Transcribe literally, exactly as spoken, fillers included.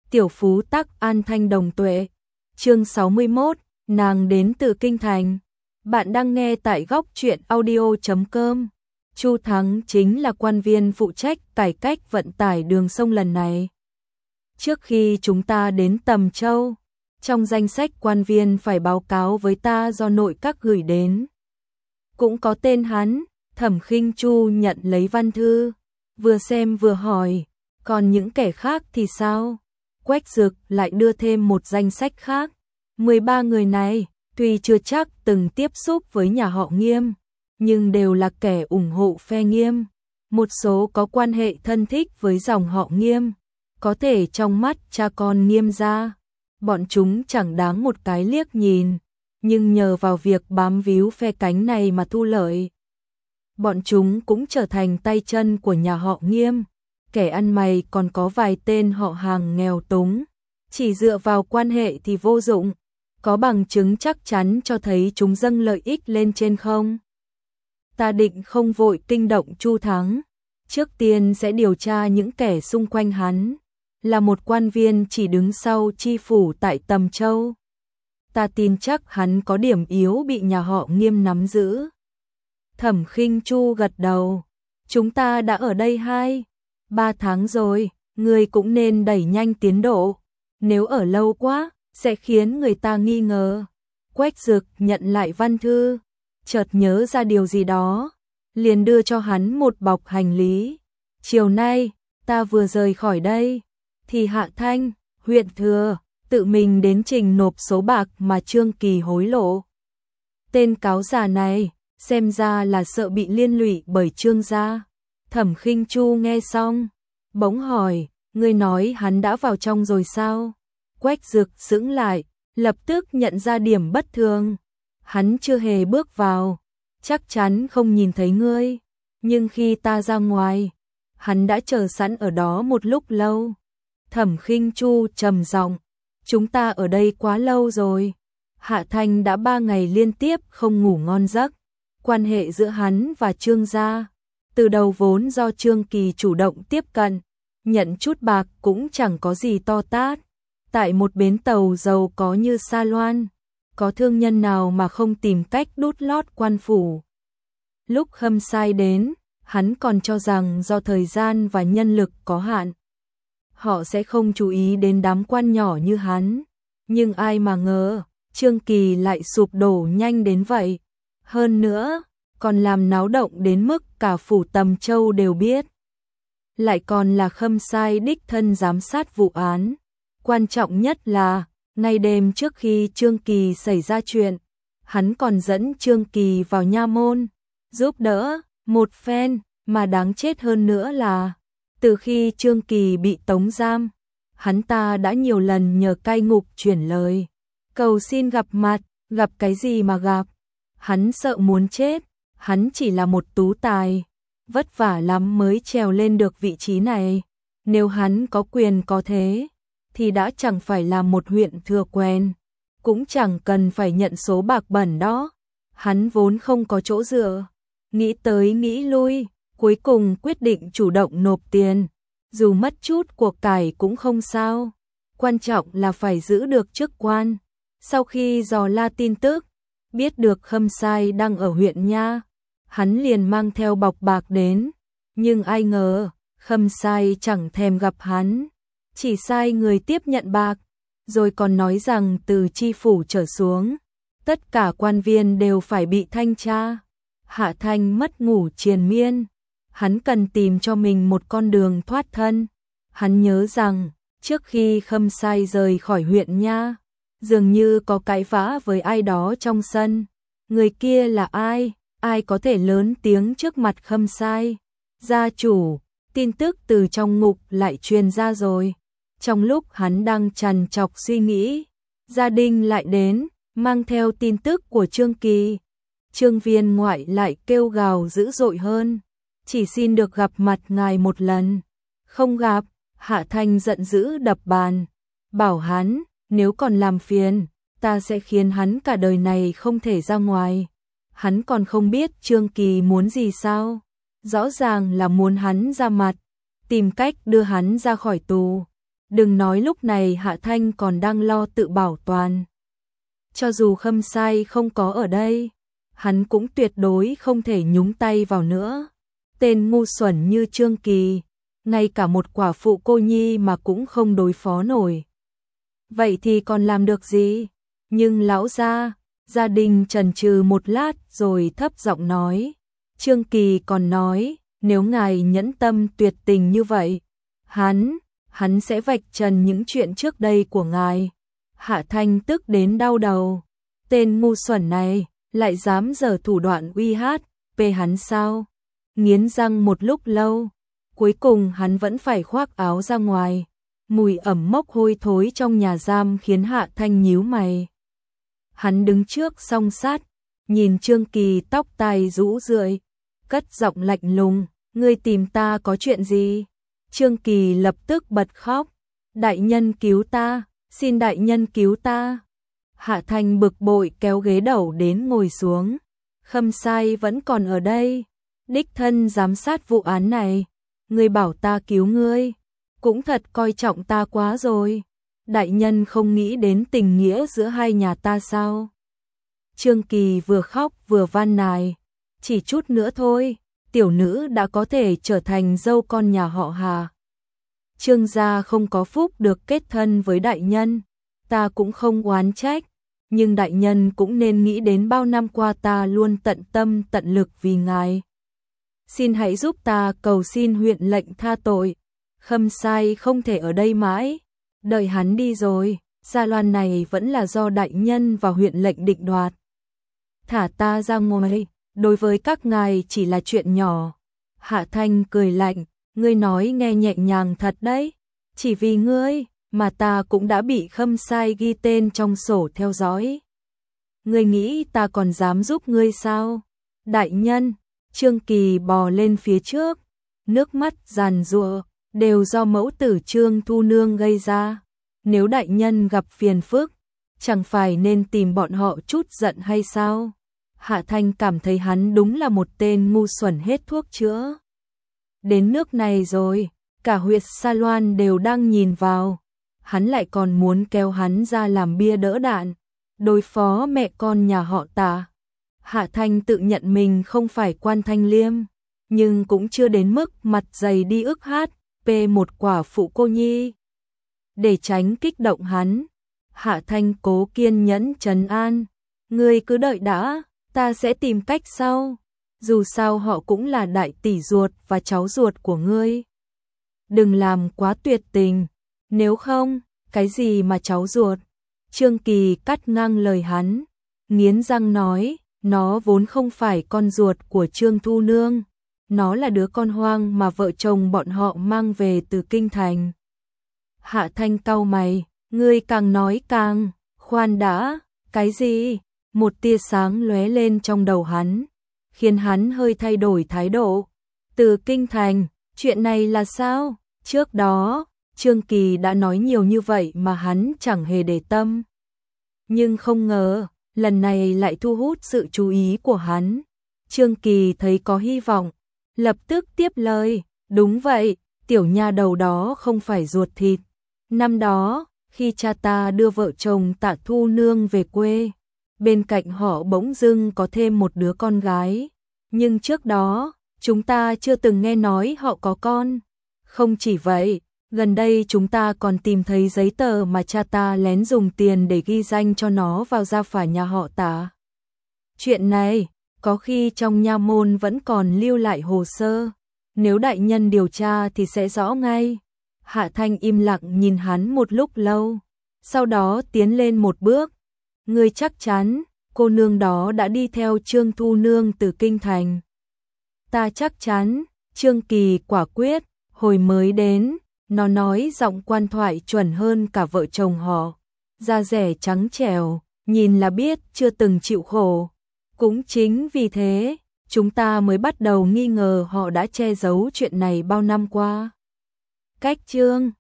Tiểu phú tắc an thanh đồng tuệ. Chương sáu mươi mốt, nàng đến từ kinh thành. Bạn đang nghe tại góc truyện audio chấm com. Chu Thắng chính là quan viên phụ trách cải cách vận tải đường sông lần này. Trước khi chúng ta đến Tầm Châu, trong danh sách quan viên phải báo cáo với ta do nội các gửi đến, cũng có tên hắn. Thẩm Khinh Chu nhận lấy văn thư, vừa xem vừa hỏi, còn những kẻ khác thì sao? Quách Dực lại đưa thêm một danh sách khác. mười ba người này, tuy chưa chắc từng tiếp xúc với nhà họ Nghiêm, nhưng đều là kẻ ủng hộ phe Nghiêm. Một số có quan hệ thân thích với dòng họ Nghiêm, có thể trong mắt cha con Nghiêm gia, bọn chúng chẳng đáng một cái liếc nhìn, nhưng nhờ vào việc bám víu phe cánh này mà thu lợi. Bọn chúng cũng trở thành tay chân của nhà họ Nghiêm. Kẻ ăn mày còn có vài tên họ hàng nghèo túng, chỉ dựa vào quan hệ thì vô dụng. Có bằng chứng chắc chắn cho thấy chúng dâng lợi ích lên trên không? Ta định không vội kinh động Chu Thắng, trước tiên sẽ điều tra những kẻ xung quanh hắn. Là một quan viên chỉ đứng sau chi phủ tại Tầm Châu, ta tin chắc hắn có điểm yếu bị nhà họ Nghiêm nắm giữ. Thẩm Khinh Chu gật đầu. Chúng ta đã ở đây hai, ba tháng rồi, người cũng nên đẩy nhanh tiến độ. Nếu ở lâu quá, sẽ khiến người ta nghi ngờ. Quách Dực nhận lại văn thư, chợt nhớ ra điều gì đó, liền đưa cho hắn một bọc hành lý. Chiều nay, ta vừa rời khỏi đây, thì Hạ Thanh, huyện Thừa, tự mình đến trình nộp số bạc mà Trương Kỳ hối lộ. Tên cáo già này, xem ra là sợ bị liên lụy bởi Trương gia. Thẩm Khinh Chu nghe xong, bỗng hỏi, ngươi nói hắn đã vào trong rồi sao? Quách Dực sững lại, lập tức nhận ra điểm bất thường. Hắn chưa hề bước vào, chắc chắn không nhìn thấy ngươi, nhưng khi ta ra ngoài, hắn đã chờ sẵn ở đó một lúc lâu. Thẩm Khinh Chu trầm giọng, chúng ta ở đây quá lâu rồi. Hạ Thanh đã ba ngày liên tiếp không ngủ ngon giấc. Quan hệ giữa hắn và Trương gia, từ đầu vốn do Trương Kỳ chủ động tiếp cận, nhận chút bạc cũng chẳng có gì to tát. Tại một bến tàu giàu có như Sa Loan, có thương nhân nào mà không tìm cách đút lót quan phủ. Lúc Khâm Sai đến, hắn còn cho rằng do thời gian và nhân lực có hạn, họ sẽ không chú ý đến đám quan nhỏ như hắn. Nhưng ai mà ngờ, Trương Kỳ lại sụp đổ nhanh đến vậy. Hơn nữa, còn làm náo động đến mức cả phủ Tầm Châu đều biết. Lại còn là Khâm Sai đích thân giám sát vụ án. Quan trọng nhất là, ngay đêm trước khi Trương Kỳ xảy ra chuyện, hắn còn dẫn Trương Kỳ vào nha môn, giúp đỡ một phen. Mà đáng chết hơn nữa là, từ khi Trương Kỳ bị tống giam, hắn ta đã nhiều lần nhờ cai ngục chuyển lời, cầu xin gặp mặt. Gặp cái gì mà gặp, hắn sợ muốn chết. Hắn chỉ là một tú tài, vất vả lắm mới trèo lên được vị trí này. Nếu hắn có quyền có thế, thì đã chẳng phải là một huyện thừa quen, cũng chẳng cần phải nhận số bạc bẩn đó. Hắn vốn không có chỗ dựa, nghĩ tới nghĩ lui, cuối cùng quyết định chủ động nộp tiền. Dù mất chút của cải cũng không sao, quan trọng là phải giữ được chức quan. Sau khi dò la tin tức, biết được Khâm Sai đang ở huyện nha, hắn liền mang theo bọc bạc đến. Nhưng ai ngờ, Khâm Sai chẳng thèm gặp hắn, chỉ sai người tiếp nhận bạc, rồi còn nói rằng từ chi phủ trở xuống, tất cả quan viên đều phải bị thanh tra. Hạ Thanh mất ngủ triền miên, hắn cần tìm cho mình một con đường thoát thân. Hắn nhớ rằng, trước khi Khâm Sai rời khỏi huyện nha, dường như có cãi vã với ai đó trong sân. Người kia là ai? Ai có thể lớn tiếng trước mặt Khâm Sai? Gia chủ. Tin tức từ trong ngục lại truyền ra rồi. Trong lúc hắn đang trằn trọc suy nghĩ, gia đình lại đến, mang theo tin tức của Trương Kỳ. Trương viên ngoại lại kêu gào dữ dội hơn, chỉ xin được gặp mặt ngài một lần. Không gặp. Hạ Thanh giận dữ đập bàn, bảo hắn, nếu còn làm phiền, ta sẽ khiến hắn cả đời này không thể ra ngoài. Hắn còn không biết Trương Kỳ muốn gì sao? Rõ ràng là muốn hắn ra mặt, tìm cách đưa hắn ra khỏi tù. Đừng nói lúc này Hạ Thanh còn đang lo tự bảo toàn. Cho dù Khâm Sai không có ở đây, hắn cũng tuyệt đối không thể nhúng tay vào nữa. Tên ngu xuẩn như Trương Kỳ, ngay cả một quả phụ cô nhi mà cũng không đối phó nổi. Vậy thì còn làm được gì? Nhưng lão gia, gia đình chần chừ một lát rồi thấp giọng nói. Trương Kỳ còn nói, nếu ngài nhẫn tâm tuyệt tình như vậy, hắn, hắn sẽ vạch trần những chuyện trước đây của ngài. Hạ Thanh tức đến đau đầu. Tên ngu xuẩn này, lại dám giở thủ đoạn uy hát, về hắn sao? Nghiến răng một lúc lâu, cuối cùng hắn vẫn phải khoác áo ra ngoài. Mùi ẩm mốc hôi thối trong nhà giam khiến Hạ Thanh nhíu mày. Hắn đứng trước song sát, nhìn Trương Kỳ tóc tai rũ rượi, cất giọng lạnh lùng, ngươi tìm ta có chuyện gì? Trương Kỳ lập tức bật khóc, đại nhân cứu ta, xin đại nhân cứu ta. Hạ Thanh bực bội kéo ghế đầu đến ngồi xuống. Khâm Sai vẫn còn ở đây, đích thân giám sát vụ án này, ngươi bảo ta cứu ngươi, cũng thật coi trọng ta quá rồi. Đại nhân không nghĩ đến tình nghĩa giữa hai nhà ta sao? Trương Kỳ vừa khóc vừa van nài, chỉ chút nữa thôi, tiểu nữ đã có thể trở thành dâu con nhà họ Hà. Trương gia không có phúc được kết thân với đại nhân, ta cũng không oán trách, nhưng đại nhân cũng nên nghĩ đến bao năm qua ta luôn tận tâm tận lực vì ngài. Xin hãy giúp ta cầu xin huyện lệnh tha tội, Khâm Sai không thể ở đây mãi, đợi hắn đi rồi, gia loan này vẫn là do đại nhân và huyện lệnh định đoạt. Thả ta ra ngoài, đối với các ngài chỉ là chuyện nhỏ. Hạ Thanh cười lạnh, ngươi nói nghe nhẹ nhàng thật đấy, chỉ vì ngươi mà ta cũng đã bị Khâm Sai ghi tên trong sổ theo dõi. Ngươi nghĩ ta còn dám giúp ngươi sao? Đại nhân, Trương Kỳ bò lên phía trước, nước mắt giàn giụa, đều do mẫu tử Trương Thu Nương gây ra. Nếu đại nhân gặp phiền phức, chẳng phải nên tìm bọn họ chút giận hay sao? Hạ Thanh cảm thấy hắn đúng là một tên ngu xuẩn hết thuốc chữa. Đến nước này rồi, cả huyệt Sa Loan đều đang nhìn vào, hắn lại còn muốn kéo hắn ra làm bia đỡ đạn, đối phó mẹ con nhà họ Tạ. Hạ Thanh tự nhận mình không phải Quan Thanh Liêm, nhưng cũng chưa đến mức mặt dày đi ức hát, pê một quả phụ cô nhi. Để tránh kích động hắn, Hạ Thanh cố kiên nhẫn trấn an, ngươi cứ đợi đã, ta sẽ tìm cách sau, dù sao họ cũng là đại tỷ ruột và cháu ruột của ngươi. Đừng làm quá tuyệt tình, nếu không, cái gì mà cháu ruột? Trương Kỳ cắt ngang lời hắn, nghiến răng nói, nó vốn không phải con ruột của Trương Thu Nương, nó là đứa con hoang mà vợ chồng bọn họ mang về từ kinh thành. Hạ Thanh cau mày, ngươi càng nói càng, khoan đã, cái gì? Một tia sáng lóe lên trong đầu hắn, khiến hắn hơi thay đổi thái độ. Từ kinh thành, chuyện này là sao? Trước đó, Trương Kỳ đã nói nhiều như vậy mà hắn chẳng hề để tâm. Nhưng không ngờ, lần này lại thu hút sự chú ý của hắn. Trương Kỳ thấy có hy vọng, lập tức tiếp lời, đúng vậy, tiểu nha đầu đó không phải ruột thịt. Năm đó, khi cha ta đưa vợ chồng Tạ Thu Nương về quê, bên cạnh họ bỗng dưng có thêm một đứa con gái. Nhưng trước đó, chúng ta chưa từng nghe nói họ có con. Không chỉ vậy, gần đây chúng ta còn tìm thấy giấy tờ mà cha ta lén dùng tiền để ghi danh cho nó vào gia phả nhà họ Tạ. Chuyện này, có khi trong nha môn vẫn còn lưu lại hồ sơ. Nếu đại nhân điều tra thì sẽ rõ ngay. Hạ Thanh im lặng nhìn hắn một lúc lâu, sau đó tiến lên một bước. Ngươi chắc chắn, cô nương đó đã đi theo Trương Thu Nương từ kinh thành. Ta chắc chắn, Trương Kỳ quả quyết, hồi mới đến, nó nói giọng quan thoại chuẩn hơn cả vợ chồng họ. Da rẻ trắng trẻo, nhìn là biết chưa từng chịu khổ. Cũng chính vì thế, chúng ta mới bắt đầu nghi ngờ họ đã che giấu chuyện này bao năm qua. Cách Trương